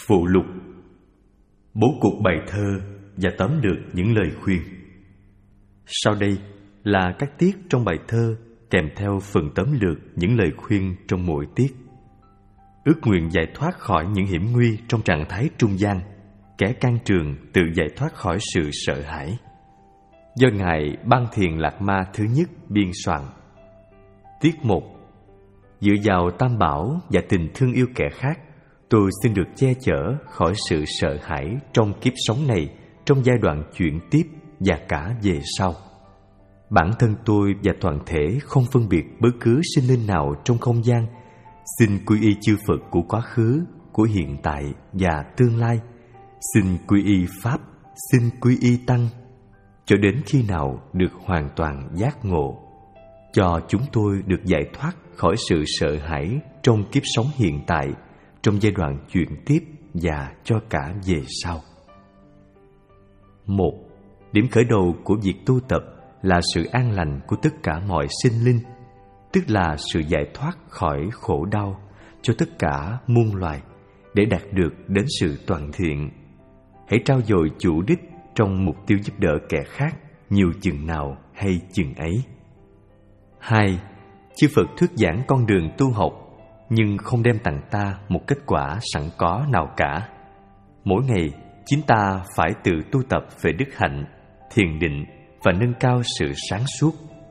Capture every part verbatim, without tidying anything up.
Phụ lục: bố cục bài thơ và tóm lược những lời khuyên. Sau đây là các tiết trong bài thơ kèm theo phần tóm lược những lời khuyên trong mỗi tiết. Ước nguyện giải thoát khỏi những hiểm nguy trong trạng thái trung gian, kẻ can trường tự giải thoát khỏi sự sợ hãi. Do Ngài Ban Thiền Lạc Ma thứ nhất biên soạn. Tiết một: dựa vào Tam Bảo và tình thương yêu kẻ khác, tôi xin được che chở khỏi sự sợ hãi trong kiếp sống này, trong giai đoạn chuyển tiếp và cả về sau. Bản thân tôi và toàn thể không phân biệt bất cứ sinh linh nào trong không gian, xin quy y chư Phật của quá khứ, của hiện tại và tương lai. Xin quy y Pháp, xin quy y Tăng, cho đến khi nào được hoàn toàn giác ngộ, cho chúng tôi được giải thoát khỏi sự sợ hãi trong kiếp sống hiện tại, trong giai đoạn chuyển tiếp và cho cả về sau. Một, điểm khởi đầu của việc tu tập là sự an lành của tất cả mọi sinh linh, tức là sự giải thoát khỏi khổ đau cho tất cả muôn loài, để đạt được đến sự toàn thiện. Hãy trao dồi chủ đích trong mục tiêu giúp đỡ kẻ khác nhiều chừng nào hay chừng ấy. Hai, chư Phật thuyết giảng con đường tu học, nhưng không đem tặng ta một kết quả sẵn có nào cả. Mỗi ngày, chính ta phải tự tu tập về đức hạnh, thiền định và nâng cao sự sáng suốt.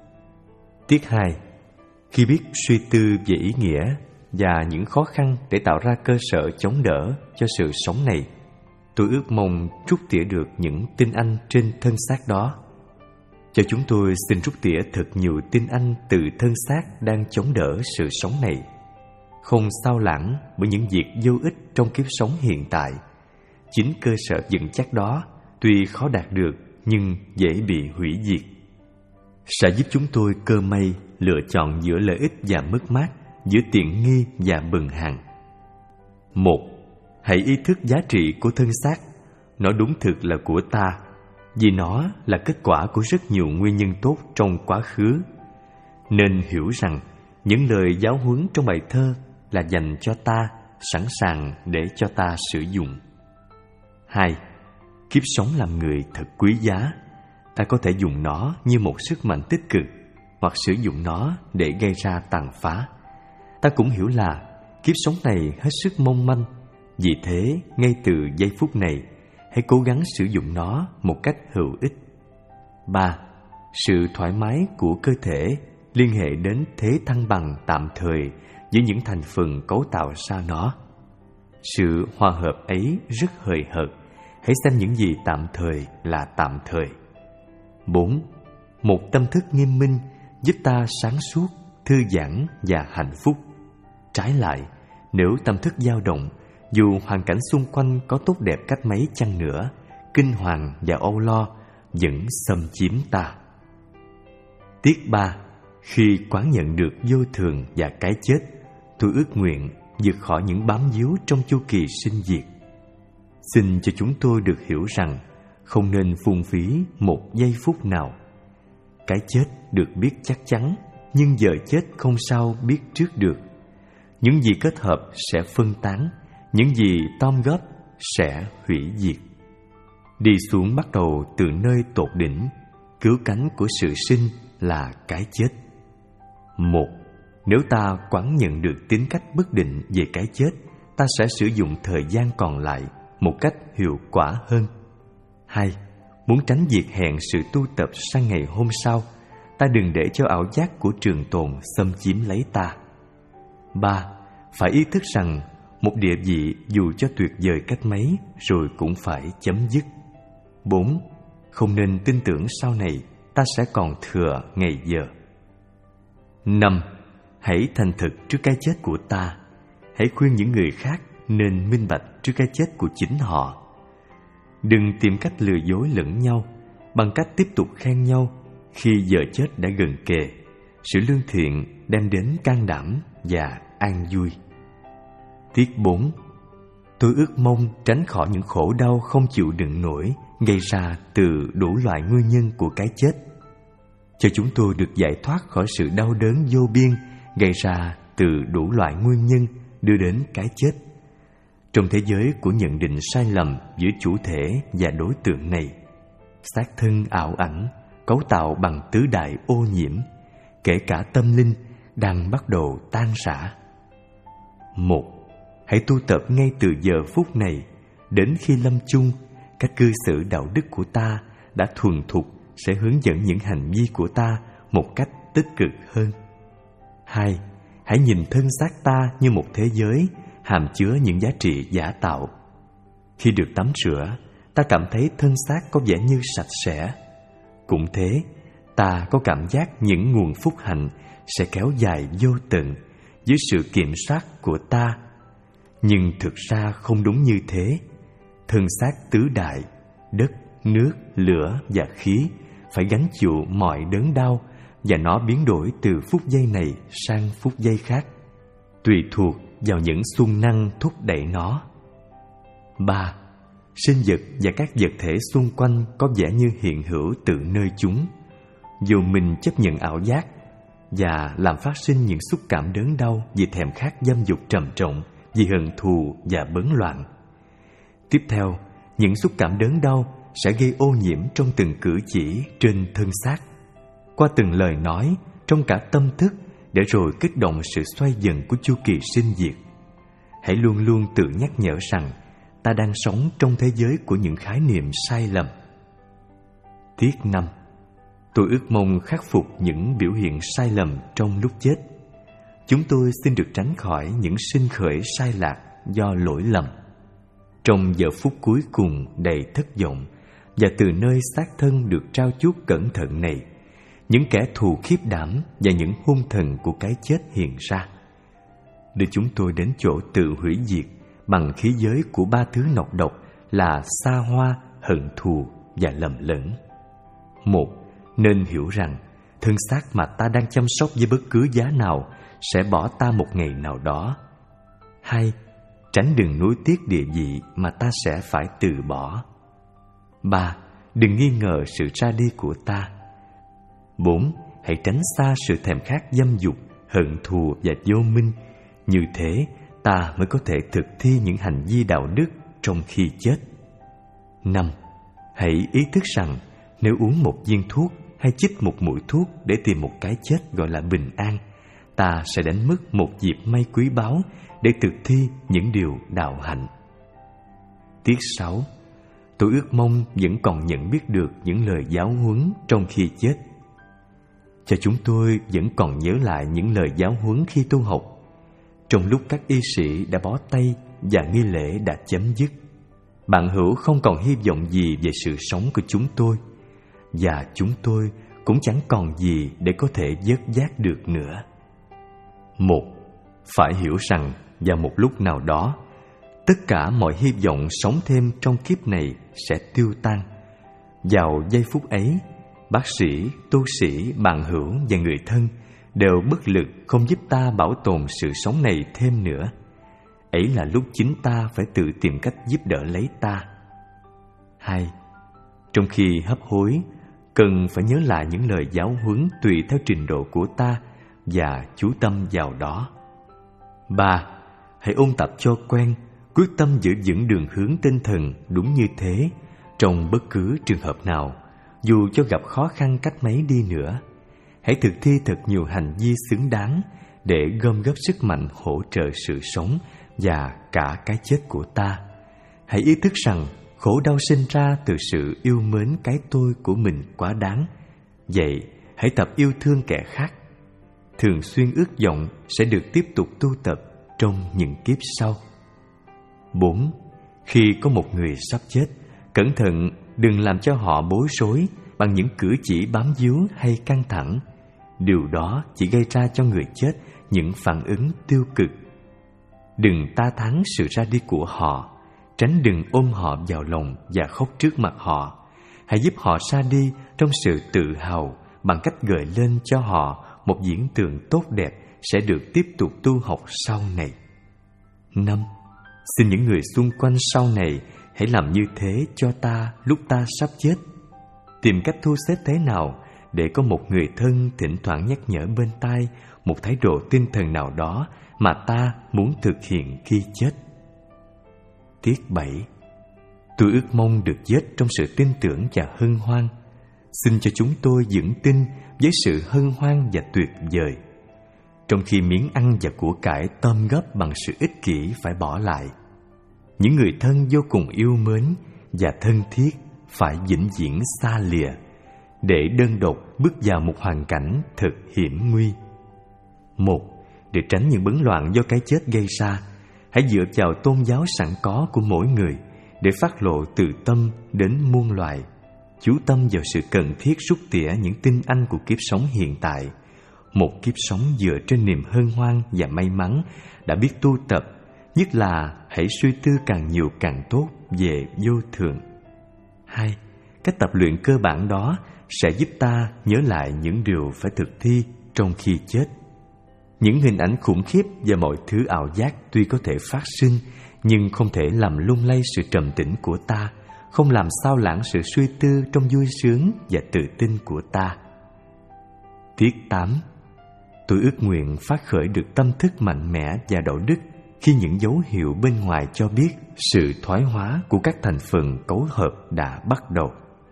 Tiết hai: khi biết suy tư về ý nghĩa và những khó khăn để tạo ra cơ sở chống đỡ cho sự sống này, tôi ước mong trút tỉa được những tinh anh trên thân xác đó. Cho chúng tôi xin trút tỉa thật nhiều tinh anh từ thân xác đang chống đỡ sự sống này, không sao lãng bởi những việc vô ích trong kiếp sống hiện tại. Chính cơ sở vững chắc đó tuy khó đạt được nhưng dễ bị hủy diệt, sẽ giúp chúng tôi cơ may lựa chọn giữa lợi ích và mất mát, giữa tiện nghi và bần hàng. Một, hãy ý thức giá trị của thân xác. Nó đúng thực là của ta, vì nó là kết quả của rất nhiều nguyên nhân tốt trong quá khứ. Nên hiểu rằng những lời giáo huấn trong bài thơ là dành cho ta, sẵn sàng để cho ta sử dụng. Hai, kiếp sống làm người thật quý giá. Ta có thể dùng nó như một sức mạnh tích cực, hoặc sử dụng nó để gây ra tàn phá. Ta cũng hiểu là kiếp sống này hết sức mong manh. Vì thế, ngay từ giây phút này, hãy cố gắng sử dụng nó một cách hữu ích. Ba, sự thoải mái của cơ thể liên hệ đến thế thăng bằng tạm thời giữa những thành phần cấu tạo ra nó. Sự hòa hợp ấy rất hời hợt. Hãy xem những gì tạm thời là tạm thời. Bốn, một tâm thức nghiêm minh giúp ta sáng suốt, thư giãn và hạnh phúc. Trái lại, nếu tâm thức dao động, dù hoàn cảnh xung quanh có tốt đẹp cách mấy chăng nữa, kinh hoàng và âu lo vẫn xâm chiếm ta. Tiết ba: khi quán nhận được vô thường và cái chết, tôi ước nguyện vượt khỏi những bám víu trong chu kỳ sinh diệt. Xin cho chúng tôi được hiểu rằng không nên phung phí một giây phút nào. Cái chết được biết chắc chắn, nhưng giờ chết không sao biết trước được. Những gì kết hợp sẽ phân tán, những gì gom góp sẽ hủy diệt. Đi xuống bắt đầu từ nơi tột đỉnh, cứu cánh của sự sinh là cái chết. Một, nếu ta quán nhận được tính cách bất định về cái chết, ta sẽ sử dụng thời gian còn lại một cách hiệu quả hơn. Hai, muốn tránh việc hẹn sự tu tập sang ngày hôm sau, ta đừng để cho ảo giác của trường tồn xâm chiếm lấy ta. Ba, phải ý thức rằng một địa vị dù cho tuyệt vời cách mấy rồi cũng phải chấm dứt. Bốn, không nên tin tưởng sau này ta sẽ còn thừa ngày giờ. Năm, hãy thành thực trước cái chết của ta. Hãy khuyên những người khác nên minh bạch trước cái chết của chính họ. Đừng tìm cách lừa dối lẫn nhau bằng cách tiếp tục khen nhau khi giờ chết đã gần kề. Sự lương thiện đem đến can đảm và an vui. Tiết bốn: tôi ước mong tránh khỏi những khổ đau không chịu đựng nổi gây ra từ đủ loại nguyên nhân của cái chết. Cho chúng tôi được giải thoát khỏi sự đau đớn vô biên gây ra từ đủ loại nguyên nhân đưa đến cái chết. Trong thế giới của nhận định sai lầm giữa chủ thể và đối tượng này, xác thân ảo ảnh, cấu tạo bằng tứ đại ô nhiễm, kể cả tâm linh, đang bắt đầu tan rã. Một, hãy tu tập ngay từ giờ phút này, đến khi lâm chung, các cư xử đạo đức của ta đã thuần thục sẽ hướng dẫn những hành vi của ta một cách tích cực hơn. Hai, hãy nhìn thân xác ta như một thế giới hàm chứa những giá trị giả tạo. Khi được tắm rửa, ta cảm thấy thân xác có vẻ như sạch sẽ. Cũng thế, ta có cảm giác những nguồn phúc hạnh sẽ kéo dài vô tận dưới sự kiểm soát của ta. Nhưng thực ra không đúng như thế. Thân xác tứ đại, đất, nước, lửa và khí phải gánh chịu mọi đớn đau, và nó biến đổi từ phút giây này sang phút giây khác, tùy thuộc vào những xung năng thúc đẩy nó. Ba, sinh vật và các vật thể xung quanh có vẻ như hiện hữu tự nơi chúng, dù mình chấp nhận ảo giác và làm phát sinh những xúc cảm đớn đau vì thèm khát dâm dục trầm trọng, vì hận thù và bấn loạn. Tiếp theo, những xúc cảm đớn đau sẽ gây ô nhiễm trong từng cử chỉ trên thân xác, qua từng lời nói, trong cả tâm thức, để rồi kích động sự xoay dần của chu kỳ sinh diệt. Hãy luôn luôn tự nhắc nhở rằng ta đang sống trong thế giới của những khái niệm sai lầm. Tiết năm. Tôi ước mong khắc phục những biểu hiện sai lầm trong lúc chết. Chúng tôi xin được tránh khỏi những sinh khởi sai lạc do lỗi lầm. Trong giờ phút cuối cùng đầy thất vọng, và từ nơi xác thân được trao chuốt cẩn thận này, những kẻ thù khiếp đảm và những hung thần của cái chết hiện ra, đưa chúng tôi đến chỗ tự hủy diệt bằng khí giới của ba thứ nọc độc là xa hoa, hận thù và lầm lẫn. Một, nên hiểu rằng thân xác mà ta đang chăm sóc với bất cứ giá nào sẽ bỏ ta một ngày nào đó. Hai, tránh đừng nuối tiếc địa vị mà ta sẽ phải từ bỏ. Ba, đừng nghi ngờ sự ra đi của ta. Bốn, hãy tránh xa sự thèm khát dâm dục, hận thù và vô minh. Như thế, ta mới có thể thực thi những hành vi đạo đức trong khi chết. Năm, hãy ý thức rằng nếu uống một viên thuốc hay chích một mũi thuốc để tìm một cái chết gọi là bình an, ta sẽ đánh mất một dịp may quý báu để thực thi những điều đạo hạnh. Tiết sáu. Tôi ước mong vẫn còn nhận biết được những lời giáo huấn trong khi chết. Cho chúng tôi vẫn còn nhớ lại những lời giáo huấn khi tu học, trong lúc các y sĩ đã bó tay và nghi lễ đã chấm dứt. Bạn hữu không còn hy vọng gì về sự sống của chúng tôi, và chúng tôi cũng chẳng còn gì để có thể vớt vát được nữa. Một, phải hiểu rằng vào một lúc nào đó, tất cả mọi hy vọng sống thêm trong kiếp này sẽ tiêu tan. Vào giây phút ấy, bác sĩ, tu sĩ, bạn hữu và người thân đều bất lực không giúp ta bảo tồn sự sống này thêm nữa. Ấy là lúc chính ta phải tự tìm cách giúp đỡ lấy ta. Hai, trong khi hấp hối, cần phải nhớ lại những lời giáo huấn tùy theo trình độ của ta và chú tâm vào đó. Ba, hãy ôn tập cho quen, quyết tâm giữ vững đường hướng tinh thần đúng như thế trong bất cứ trường hợp nào, dù cho gặp khó khăn cách mấy đi nữa. Hãy thực thi thật nhiều hành vi xứng đáng để gom góp sức mạnh hỗ trợ sự sống và cả cái chết của ta. Hãy ý thức rằng khổ đau sinh ra từ sự yêu mến cái tôi của mình quá đáng. Vậy hãy tập yêu thương kẻ khác. Thường xuyên ước vọng sẽ được tiếp tục tu tập trong những kiếp sau. Bốn, khi có một người sắp chết, cẩn thận đừng làm cho họ bối rối bằng những cử chỉ bám víu hay căng thẳng. Điều đó chỉ gây ra cho người chết những phản ứng tiêu cực. Đừng ta thắng sự ra đi của họ, tránh đừng ôm họ vào lòng và khóc trước mặt họ. Hãy giúp họ ra đi trong sự tự hào bằng cách gợi lên cho họ một diễn tượng tốt đẹp sẽ được tiếp tục tu học sau này. Năm, xin những người xung quanh sau này hãy làm như thế cho ta lúc ta sắp chết. Tìm cách thu xếp thế nào để có một người thân thỉnh thoảng nhắc nhở bên tai một thái độ tinh thần nào đó mà ta muốn thực hiện khi chết. Tiết bảy. Tôi ước mong được chết trong sự tin tưởng và hân hoan. Xin cho chúng tôi vững tin với sự hân hoan và tuyệt vời, trong khi miếng ăn và của cải tôm góp bằng sự ích kỷ phải bỏ lại. Những người thân vô cùng yêu mến và thân thiết phải vĩnh viễn xa lìa, để đơn độc bước vào một hoàn cảnh thật hiểm nguy. Một, để tránh những bấn loạn do cái chết gây ra, hãy dựa vào tôn giáo sẵn có của mỗi người để phát lộ từ tâm đến muôn loài, chú tâm vào sự cần thiết rút tỉa những tinh anh của kiếp sống hiện tại, một kiếp sống dựa trên niềm hân hoan và may mắn đã biết tu tập, nhất là hãy suy tư càng nhiều càng tốt về vô thường. Hai, cách tập luyện cơ bản đó sẽ giúp ta nhớ lại những điều phải thực thi trong khi chết. Những hình ảnh khủng khiếp và mọi thứ ảo giác tuy có thể phát sinh, nhưng không thể làm lung lay sự trầm tĩnh của ta, không làm sao lãng sự suy tư trong vui sướng và tự tin của ta. Tiết tám. Tôi ước nguyện phát khởi được tâm thức mạnh mẽ và đạo đức khi những dấu hiệu bên ngoài cho biết sự thoái hóa của các thành phần cấu hợp đã bắt đầu.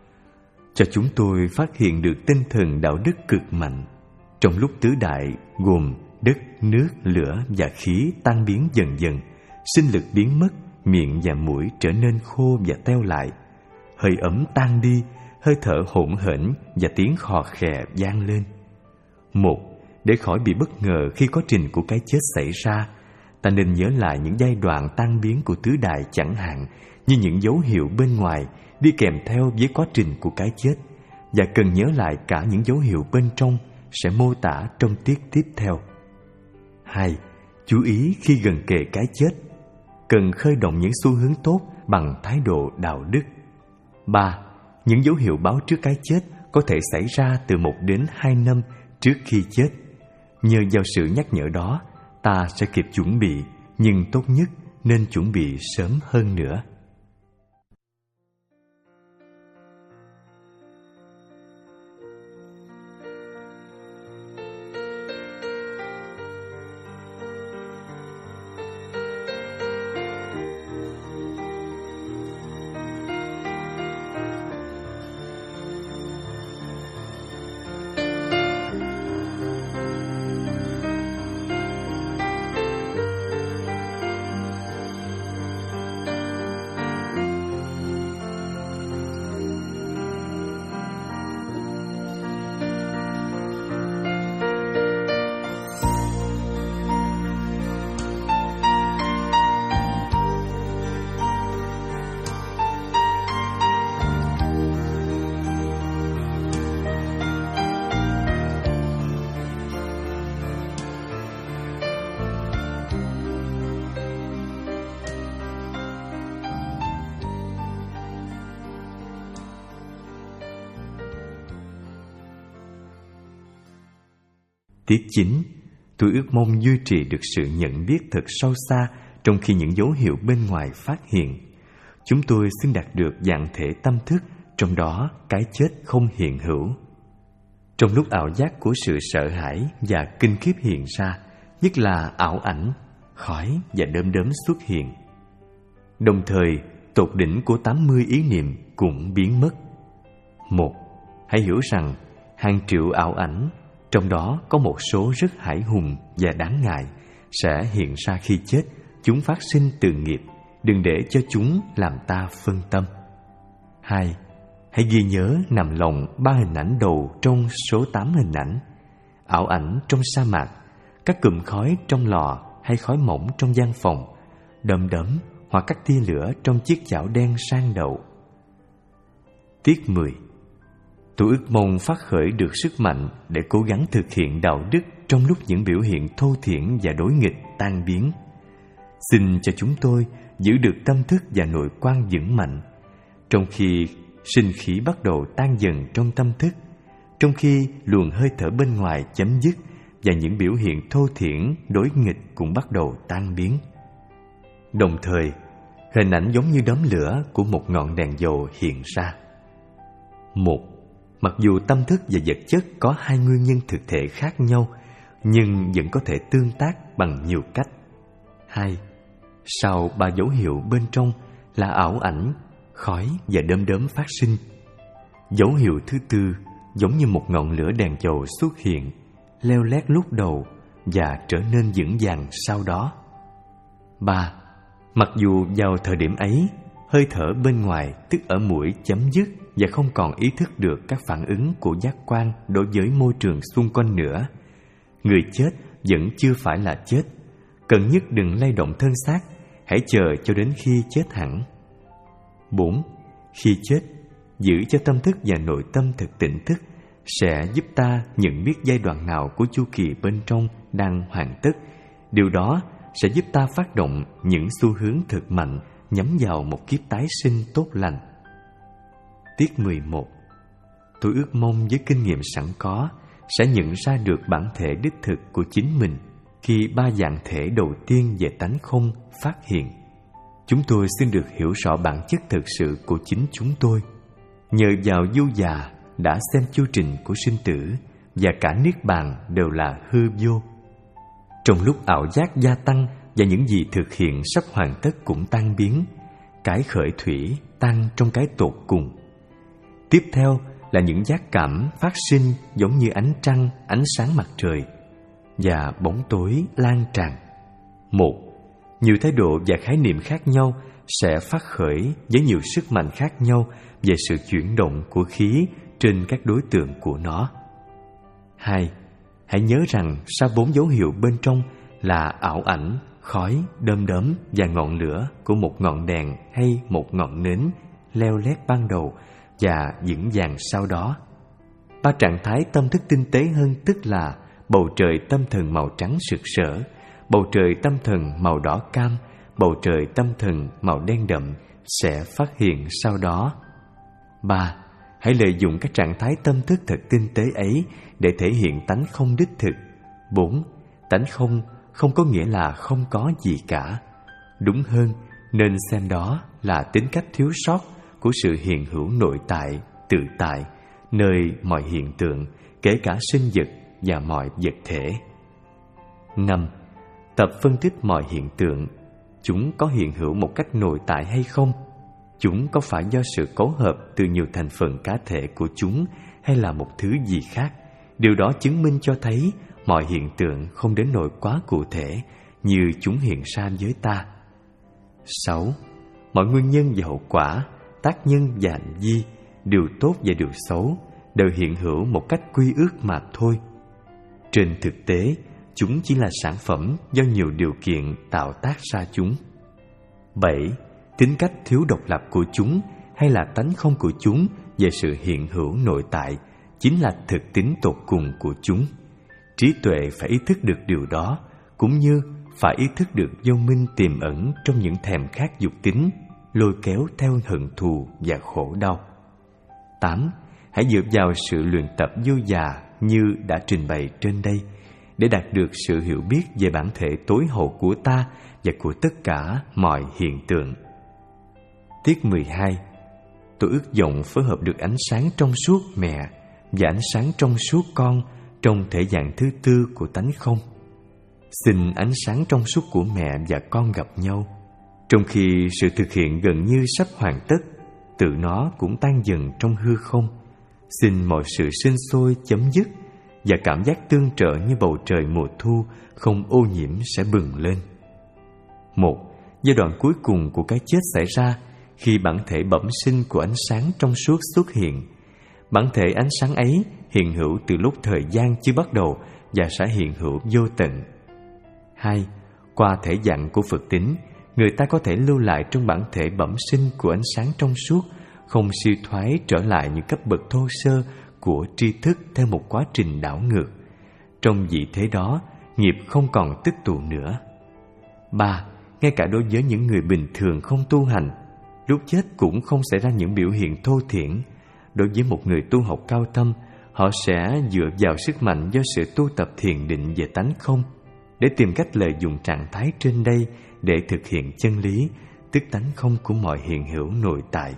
Cho chúng tôi phát hiện được tinh thần đạo đức cực mạnh, trong lúc tứ đại gồm đất, nước, lửa và khí tan biến dần dần, sinh lực biến mất, miệng và mũi trở nên khô và teo lại, hơi ấm tan đi, hơi thở hỗn hển và tiếng khò khè vang lên. Một, để khỏi bị bất ngờ khi quá trình của cái chết xảy ra, ta nên nhớ lại những giai đoạn tan biến của tứ đại, chẳng hạn như những dấu hiệu bên ngoài đi kèm theo với quá trình của cái chết, và cần nhớ lại cả những dấu hiệu bên trong sẽ mô tả trong tiết tiếp theo. Hai, chú ý khi gần kề cái chết, cần khơi động những xu hướng tốt bằng thái độ đạo đức. Ba, những dấu hiệu báo trước cái chết có thể xảy ra từ một đến hai năm trước khi chết. Nhờ vào sự nhắc nhở đó, ta sẽ kịp chuẩn bị, nhưng tốt nhất nên chuẩn bị sớm hơn nữa. Tiết chín. Tôi ước mong duy trì được sự nhận biết thật sâu xa trong khi những dấu hiệu bên ngoài phát hiện. Chúng tôi xin đạt được dạng thể tâm thức, trong đó cái chết không hiện hữu. Trong lúc ảo giác của sự sợ hãi và kinh khiếp hiện ra, nhất là ảo ảnh, khói và đom đóm xuất hiện. Đồng thời, tột đỉnh của tám mươi ý niệm cũng biến mất. Một, hãy hiểu rằng hàng triệu ảo ảnh, trong đó có một số rất hãi hùng và đáng ngại, sẽ hiện ra khi chết. Chúng phát sinh từ nghiệp, đừng để cho chúng làm ta phân tâm. Hai, hãy ghi nhớ nằm lòng ba hình ảnh đầu trong số tám hình ảnh: ảo ảnh trong sa mạc, các cụm khói trong lò hay khói mỏng trong gian phòng, đom đóm hoặc các tia lửa trong chiếc chảo đen sang đậu. Tiết mười. Tôi ước mong phát khởi được sức mạnh để cố gắng thực hiện đạo đức trong lúc những biểu hiện thô thiển và đối nghịch tan biến. Xin cho chúng tôi giữ được tâm thức và nội quan vững mạnh, trong khi sinh khí bắt đầu tan dần trong tâm thức, trong khi luồng hơi thở bên ngoài chấm dứt và những biểu hiện thô thiển đối nghịch cũng bắt đầu tan biến. Đồng thời, hình ảnh giống như đốm lửa của một ngọn đèn dầu hiện ra. Một, mặc dù tâm thức và vật chất có hai nguyên nhân thực thể khác nhau, nhưng vẫn có thể tương tác bằng nhiều cách. Hai, sau ba dấu hiệu bên trong là ảo ảnh, khói và đom đóm phát sinh. Dấu hiệu thứ tư giống như một ngọn lửa đèn dầu xuất hiện, leo lét lúc đầu và trở nên vững vàng sau đó. Ba. Mặc dù vào thời điểm ấy, hơi thở bên ngoài tức ở mũi chấm dứt và không còn ý thức được các phản ứng của giác quan đối với môi trường xung quanh nữa, người chết vẫn chưa phải là chết. Cần nhất đừng lay động thân xác, hãy chờ cho đến khi chết hẳn. Bốn. Khi chết, giữ cho tâm thức và nội tâm thật tỉnh thức sẽ giúp ta nhận biết giai đoạn nào của chu kỳ bên trong đang hoàn tất. Điều đó sẽ giúp ta phát động những xu hướng thực mạnh nhắm vào một kiếp tái sinh tốt lành. Tiết mười một. Tôi ước mong với kinh nghiệm sẵn có sẽ nhận ra được bản thể đích thực của chính mình khi ba dạng thể đầu tiên về tánh không phát hiện. Chúng tôi xin được hiểu rõ bản chất thực sự của chính chúng tôi. Nhờ vào du già đã xem chu trình của sinh tử và cả niết bàn đều là hư vô. Trong lúc ảo giác gia tăng và những gì thực hiện sắp hoàn tất cũng tan biến, cái khởi thủy tan trong cái tột cùng. Tiếp theo là những giác cảm phát sinh giống như ánh trăng, ánh sáng mặt trời và bóng tối lan tràn. Một, nhiều thái độ và khái niệm khác nhau sẽ phát khởi với nhiều sức mạnh khác nhau về sự chuyển động của khí trên các đối tượng của nó. Hai, hãy nhớ rằng sau bốn dấu hiệu bên trong là ảo ảnh, khói, đom đóm và ngọn lửa của một ngọn đèn hay một ngọn nến leo lét ban đầu và vững vàng sau đó. Ba trạng thái tâm thức tinh tế hơn tức là bầu trời tâm thần màu trắng sực sỡ, bầu trời tâm thần màu đỏ cam, bầu trời tâm thần màu đen đậm sẽ phát hiện sau đó. Ba. Hãy lợi dụng các trạng thái tâm thức thật tinh tế ấy để thể hiện tánh không đích thực. Bốn. Tánh không không có nghĩa là không có gì cả. Đúng hơn, nên xem đó là tính cách thiếu sót của sự hiện hữu nội tại, tự tại, nơi mọi hiện tượng, kể cả sinh vật và mọi vật thể. Năm. Tập phân tích mọi hiện tượng. Chúng có hiện hữu một cách nội tại hay không? Chúng có phải do sự cấu hợp từ nhiều thành phần cá thể của chúng hay là một thứ gì khác? Điều đó chứng minh cho thấy mọi hiện tượng không đến nỗi quá cụ thể như chúng hiện ra với ta. Sáu. Mọi nguyên nhân và hậu quả, tác nhân và hành vi, điều tốt và điều xấu đều hiện hữu một cách quy ước mà thôi. Trên thực tế, chúng chỉ là sản phẩm do nhiều điều kiện tạo tác ra chúng. Bảy. Tính cách thiếu độc lập của chúng hay là tánh không của chúng về sự hiện hữu nội tại chính là thực tính tột cùng của chúng. Trí tuệ phải ý thức được điều đó, cũng như phải ý thức được vô minh tiềm ẩn trong những thèm khát dục tính, lôi kéo theo hận thù và khổ đau. Tám. Hãy dựa vào sự luyện tập vô già như đã trình bày trên đây, để đạt được sự hiểu biết về bản thể tối hậu của ta và của tất cả mọi hiện tượng. Tiết mười hai. Tôi ước vọng phối hợp được ánh sáng trong suốt mẹ và ánh sáng trong suốt con trong thể dạng thứ tư của tánh không. Xin ánh sáng trong suốt của mẹ và con gặp nhau, trong khi sự thực hiện gần như sắp hoàn tất, tự nó cũng tan dần trong hư không. Xin mọi sự sinh sôi chấm dứt và cảm giác tương trợ như bầu trời mùa thu không ô nhiễm sẽ bừng lên. Một, giai đoạn cuối cùng của cái chết xảy ra khi bản thể bẩm sinh của ánh sáng trong suốt xuất hiện. Bản thể ánh sáng ấy hiện hữu từ lúc thời gian chưa bắt đầu và sẽ hiện hữu vô tận. Hai, qua thể dạng của Phật tính, người ta có thể lưu lại trong bản thể bẩm sinh của ánh sáng trong suốt, không suy thoái trở lại những cấp bậc thô sơ của tri thức theo một quá trình đảo ngược. Trong vị thế đó, nghiệp không còn tích tụ nữa. Ba, ngay cả đối với những người bình thường không tu hành, lúc chết cũng không xảy ra những biểu hiện thô thiển. Đối với một người tu học cao tâm, họ sẽ dựa vào sức mạnh do sự tu tập thiền định về tánh không để tìm cách lợi dụng trạng thái trên đây để thực hiện chân lý, tức tánh không của mọi hiện hữu nội tại.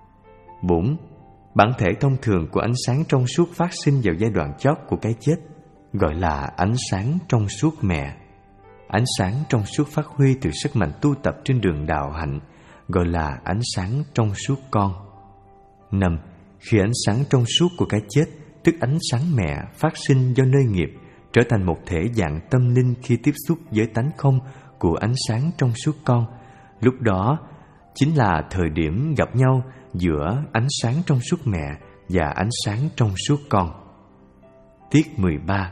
Bốn. Bản thể thông thường của ánh sáng trong suốt phát sinh vào giai đoạn chót của cái chết, gọi là ánh sáng trong suốt mẹ. Ánh sáng trong suốt phát huy từ sức mạnh tu tập trên đường đạo hạnh, gọi là ánh sáng trong suốt con. Năm. Khi ánh sáng trong suốt của cái chết, tức ánh sáng mẹ phát sinh do nơi nghiệp, trở thành một thể dạng tâm linh khi tiếp xúc với tánh không của ánh sáng trong suốt con, lúc đó chính là thời điểm gặp nhau giữa ánh sáng trong suốt mẹ và ánh sáng trong suốt con. Tiết mười ba.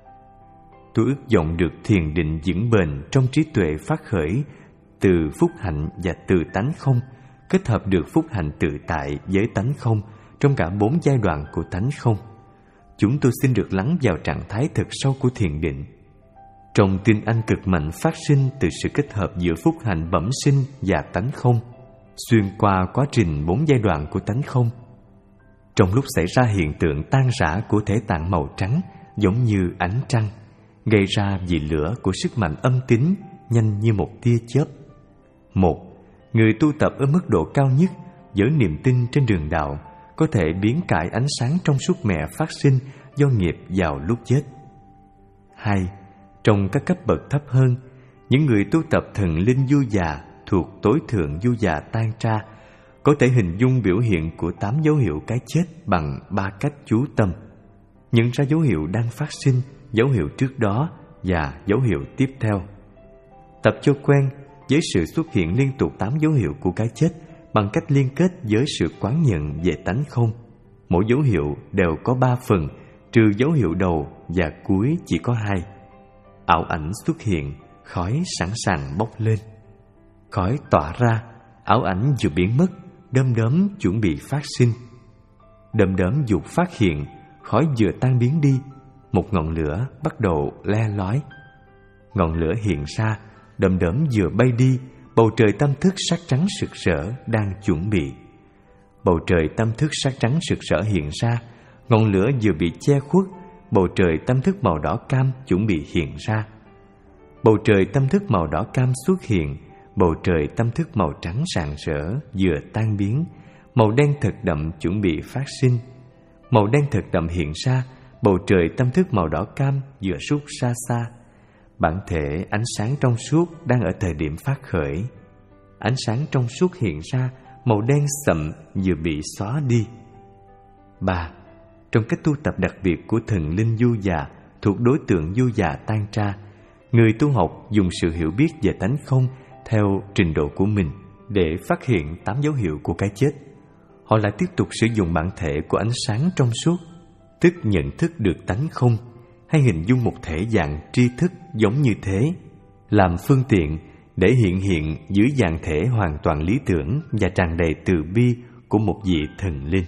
Tôi ước vọng được thiền định vững bền trong trí tuệ phát khởi từ phúc hạnh và từ tánh không, kết hợp được phúc hạnh tự tại với tánh không trong cả bốn giai đoạn của tánh không. Chúng tôi xin được lắng vào trạng thái thực sâu của thiền định. Trong tin anh cực mạnh phát sinh từ sự kết hợp giữa phúc hạnh bẩm sinh và tánh không, xuyên qua quá trình bốn giai đoạn của tánh không. Trong lúc xảy ra hiện tượng tan rã của thể tạng màu trắng giống như ánh trăng, gây ra vì lửa của sức mạnh âm tín nhanh như một tia chớp. Một, người tu tập ở mức độ cao nhất với niềm tin trên đường đạo có thể biến cải ánh sáng trong suốt mẹ phát sinh do nghiệp vào lúc chết. Hai, trong các cấp bậc thấp hơn, những người tu tập thần linh du già thuộc tối thượng du già tan tra có thể hình dung biểu hiện của tám dấu hiệu cái chết bằng ba cách chú tâm, nhận ra dấu hiệu đang phát sinh, dấu hiệu trước đó và dấu hiệu tiếp theo. Tập cho quen với sự xuất hiện liên tục tám dấu hiệu của cái chết bằng cách liên kết với sự quán nhận về tánh không. Mỗi dấu hiệu đều có ba phần, trừ dấu hiệu đầu và cuối chỉ có hai. Ảo ảnh xuất hiện, khói sẵn sàng bốc lên. Khói tỏa ra, ảo ảnh vừa biến mất, đom đóm chuẩn bị phát sinh. Đom đóm dục phát hiện, khói vừa tan biến đi, một ngọn lửa bắt đầu le lói. Ngọn lửa hiện ra, đom đóm vừa bay đi, bầu trời tâm thức sắc trắng sực rỡ đang chuẩn bị. Bầu trời tâm thức sắc trắng sực rỡ hiện ra, ngọn lửa vừa bị che khuất, bầu trời tâm thức màu đỏ cam chuẩn bị hiện ra. Bầu trời tâm thức màu đỏ cam xuất hiện, bầu trời tâm thức màu trắng rạng rỡ vừa tan biến, màu đen thật đậm chuẩn bị phát sinh. Màu đen thật đậm hiện ra, bầu trời tâm thức màu đỏ cam vừa rút xa xa. Bản thể ánh sáng trong suốt đang ở thời điểm phát khởi. Ánh sáng trong suốt hiện ra, màu đen sậm vừa bị xóa đi. Ba. Trong cách tu tập đặc biệt của thần linh du già thuộc đối tượng du già tan tra, người tu học dùng sự hiểu biết về tánh không theo trình độ của mình để phát hiện tám dấu hiệu của cái chết. Họ lại tiếp tục sử dụng bản thể của ánh sáng trong suốt, tức nhận thức được tánh không, hay hình dung một thể dạng tri thức giống như thế, làm phương tiện để hiện hiện dưới dạng thể hoàn toàn lý tưởng và tràn đầy từ bi của một vị thần linh.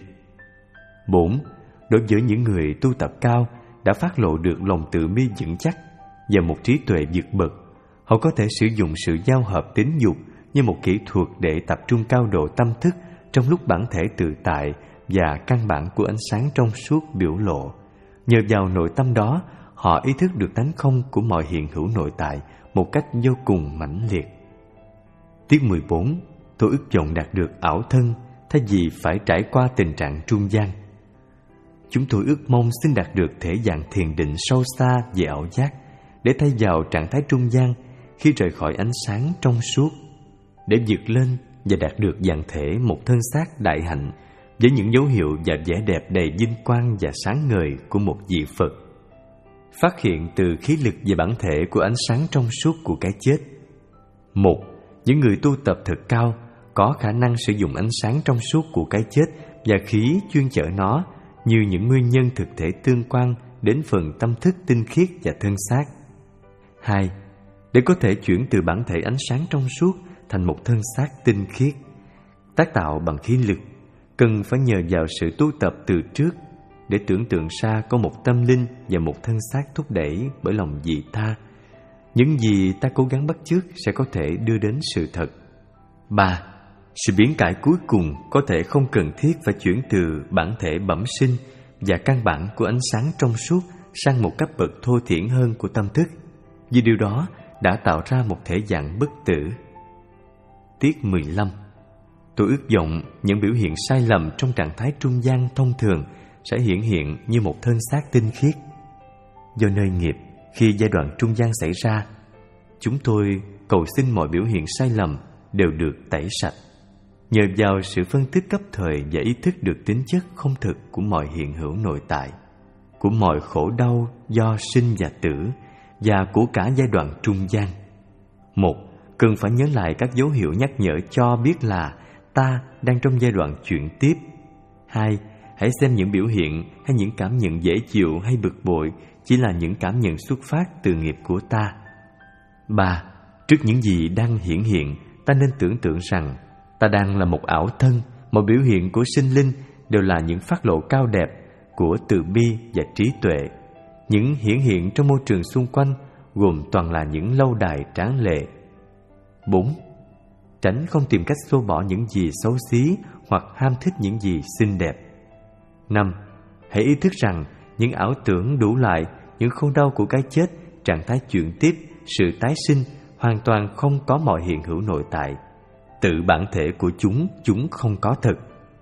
Bốn. Đối với những người tu tập cao đã phát lộ được lòng từ bi vững chắc và một trí tuệ vượt bậc, họ có thể sử dụng sự giao hợp tính dục như một kỹ thuật để tập trung cao độ tâm thức trong lúc bản thể tự tại và căn bản của ánh sáng trong suốt biểu lộ. Nhờ vào nội tâm đó, họ ý thức được tánh không của mọi hiện hữu nội tại một cách vô cùng mãnh liệt. Tiết mười bốn. Tôi ước vọng đạt được ảo thân thay vì phải trải qua tình trạng trung gian. Chúng tôi ước mong xin đạt được thể dạng thiền định sâu xa về ảo giác để thay vào trạng thái trung gian khi rời khỏi ánh sáng trong suốt, để vượt lên và đạt được dạng thể một thân xác đại hạnh với những dấu hiệu và vẻ đẹp đầy vinh quang và sáng ngời của một vị Phật. Phát hiện từ khí lực và bản thể của ánh sáng trong suốt của cái chết. Một. Những người tu tập thật cao có khả năng sử dụng ánh sáng trong suốt của cái chết và khí chuyên chở nó như những nguyên nhân thực thể tương quan đến phần tâm thức tinh khiết và thân xác. Hai. Để có thể chuyển từ bản thể ánh sáng trong suốt thành một thân xác tinh khiết, tác tạo bằng khí lực, cần phải nhờ vào sự tu tập từ trước để tưởng tượng ra có một tâm linh và một thân xác thúc đẩy bởi lòng vị tha. Những gì ta cố gắng bắt chước sẽ có thể đưa đến sự thật. Ba. Sự biến cải cuối cùng có thể không cần thiết phải chuyển từ bản thể bẩm sinh và căn bản của ánh sáng trong suốt sang một cấp bậc thô thiển hơn của tâm thức, vì điều đó đã tạo ra một thể dạng bất tử. Tiết mười lăm. Tôi ước vọng những biểu hiện sai lầm trong trạng thái trung gian thông thường sẽ hiển hiện như một thân xác tinh khiết. Do nơi nghiệp, khi giai đoạn trung gian xảy ra, chúng tôi cầu xin mọi biểu hiện sai lầm đều được tẩy sạch. Nhờ vào sự phân tích cấp thời và ý thức được tính chất không thực của mọi hiện hữu nội tại, của mọi khổ đau do sinh và tử, và của cả giai đoạn trung gian. Một, cần phải nhớ lại các dấu hiệu nhắc nhở cho biết là ta đang trong giai đoạn chuyển tiếp. Hai, hãy xem những biểu hiện hay những cảm nhận dễ chịu hay bực bội chỉ là những cảm nhận xuất phát từ nghiệp của ta. Ba, trước những gì đang hiển hiện, ta nên tưởng tượng rằng ta đang là một ảo thân. Mọi biểu hiện của sinh linh đều là những phát lộ cao đẹp của từ bi và trí tuệ. Những hiển hiện trong môi trường xung quanh gồm toàn là những lâu đài tráng lệ. Bốn, tránh không tìm cách xô bỏ những gì xấu xí hoặc ham thích những gì xinh đẹp. Năm, hãy ý thức rằng những ảo tưởng đủ lại, những khổ đau của cái chết, trạng thái chuyển tiếp, sự tái sinh hoàn toàn không có mọi hiện hữu nội tại. Tự bản thể của chúng, chúng không có thật.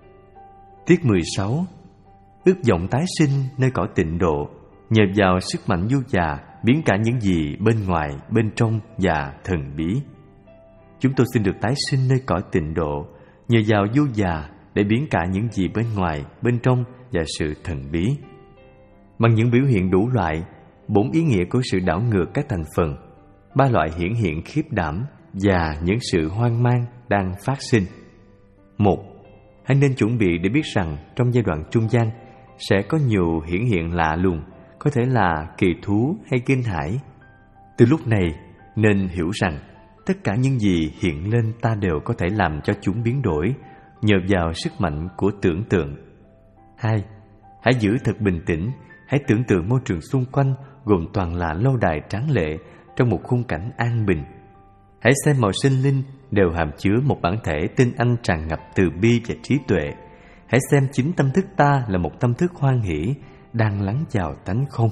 Tiết mười sáu. Ước vọng tái sinh nơi cõi tịnh độ, nhờ vào sức mạnh vô già biến cả những gì bên ngoài, bên trong và thần bí. Chúng tôi xin được tái sinh nơi cõi tịnh độ, nhờ vào vô già để biến cả những gì bên ngoài, bên trong và sự thần bí. Bằng những biểu hiện đủ loại, bốn ý nghĩa của sự đảo ngược các thành phần, ba loại hiển hiện khiếp đảm và những sự hoang mang đang phát sinh. Một, hãy nên chuẩn bị để biết rằng trong giai đoạn trung gian sẽ có nhiều hiển hiện lạ lùng, có thể là kỳ thú hay kinh hãi. Từ lúc này nên hiểu rằng tất cả những gì hiện lên ta đều có thể làm cho chúng biến đổi nhờ vào sức mạnh của tưởng tượng. Hai, hãy giữ thật bình tĩnh, hãy tưởng tượng môi trường xung quanh gồm toàn là lâu đài tráng lệ trong một khung cảnh an bình. Hãy xem mọi sinh linh đều hàm chứa một bản thể tinh anh tràn ngập từ bi và trí tuệ. Hãy xem chính tâm thức ta là một tâm thức hoan hỷ đang lắng chào tánh không.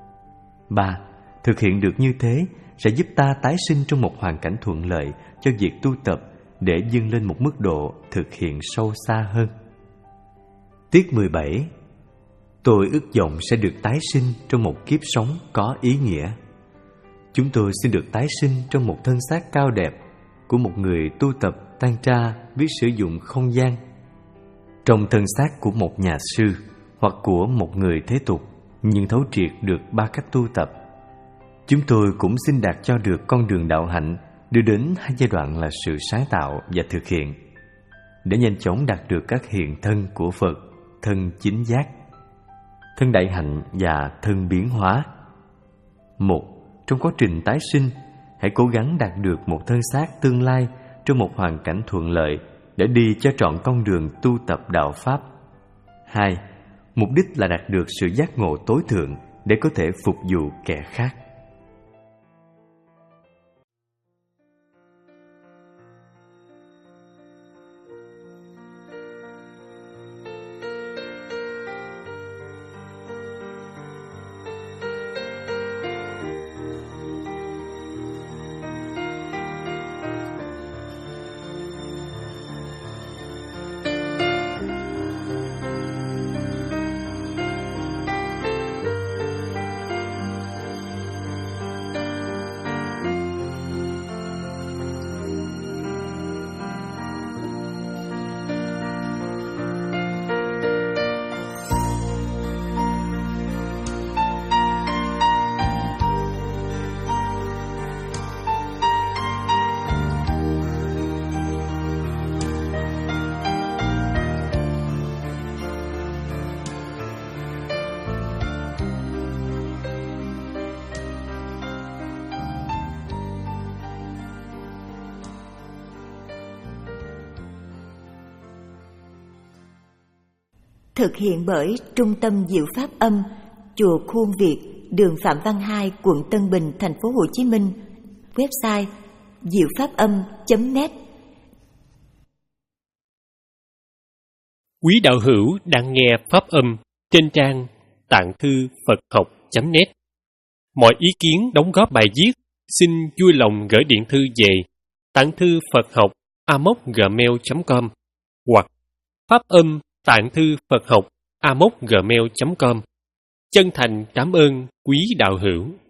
Ba, thực hiện được như thế sẽ giúp ta tái sinh trong một hoàn cảnh thuận lợi cho việc tu tập để dâng lên một mức độ thực hiện sâu xa hơn. Tiết mười bảy. Tôi ước vọng sẽ được tái sinh trong một kiếp sống có ý nghĩa. Chúng tôi xin được tái sinh trong một thân xác cao đẹp của một người tu tập tantra biết sử dụng không gian, trong thân xác của một nhà sư hoặc của một người thế tục nhưng thấu triệt được ba cách tu tập. Chúng tôi cũng xin đạt cho được con đường đạo hạnh đưa đến hai giai đoạn là sự sáng tạo và thực hiện, để nhanh chóng đạt được các hiện thân của Phật, thân chính giác, thân đại hạnh và thân biến hóa. Một, trong quá trình tái sinh, hãy cố gắng đạt được một thân xác tương lai trong một hoàn cảnh thuận lợi để đi cho trọn con đường tu tập đạo Pháp. Hai, mục đích là đạt được sự giác ngộ tối thượng để có thể phục vụ kẻ khác. Thực hiện bởi Trung tâm Diệu Pháp Âm, Chùa Khuôn Việt, đường Phạm Văn Hai, quận Tân Bình, thành phố Hồ Chí Minh. Website diệu pháp âm chấm net. Quý đạo hữu đang nghe Pháp Âm trên trang tạng thư Phật học chấm net. Mọi ý kiến đóng góp bài viết xin vui lòng gửi điện thư về tạng thư Phật học a m o c gmail chấm com hoặc Pháp Âm tạng thư Phật học a m o c gmail chấm com. Chân thành cảm ơn quý đạo hữu.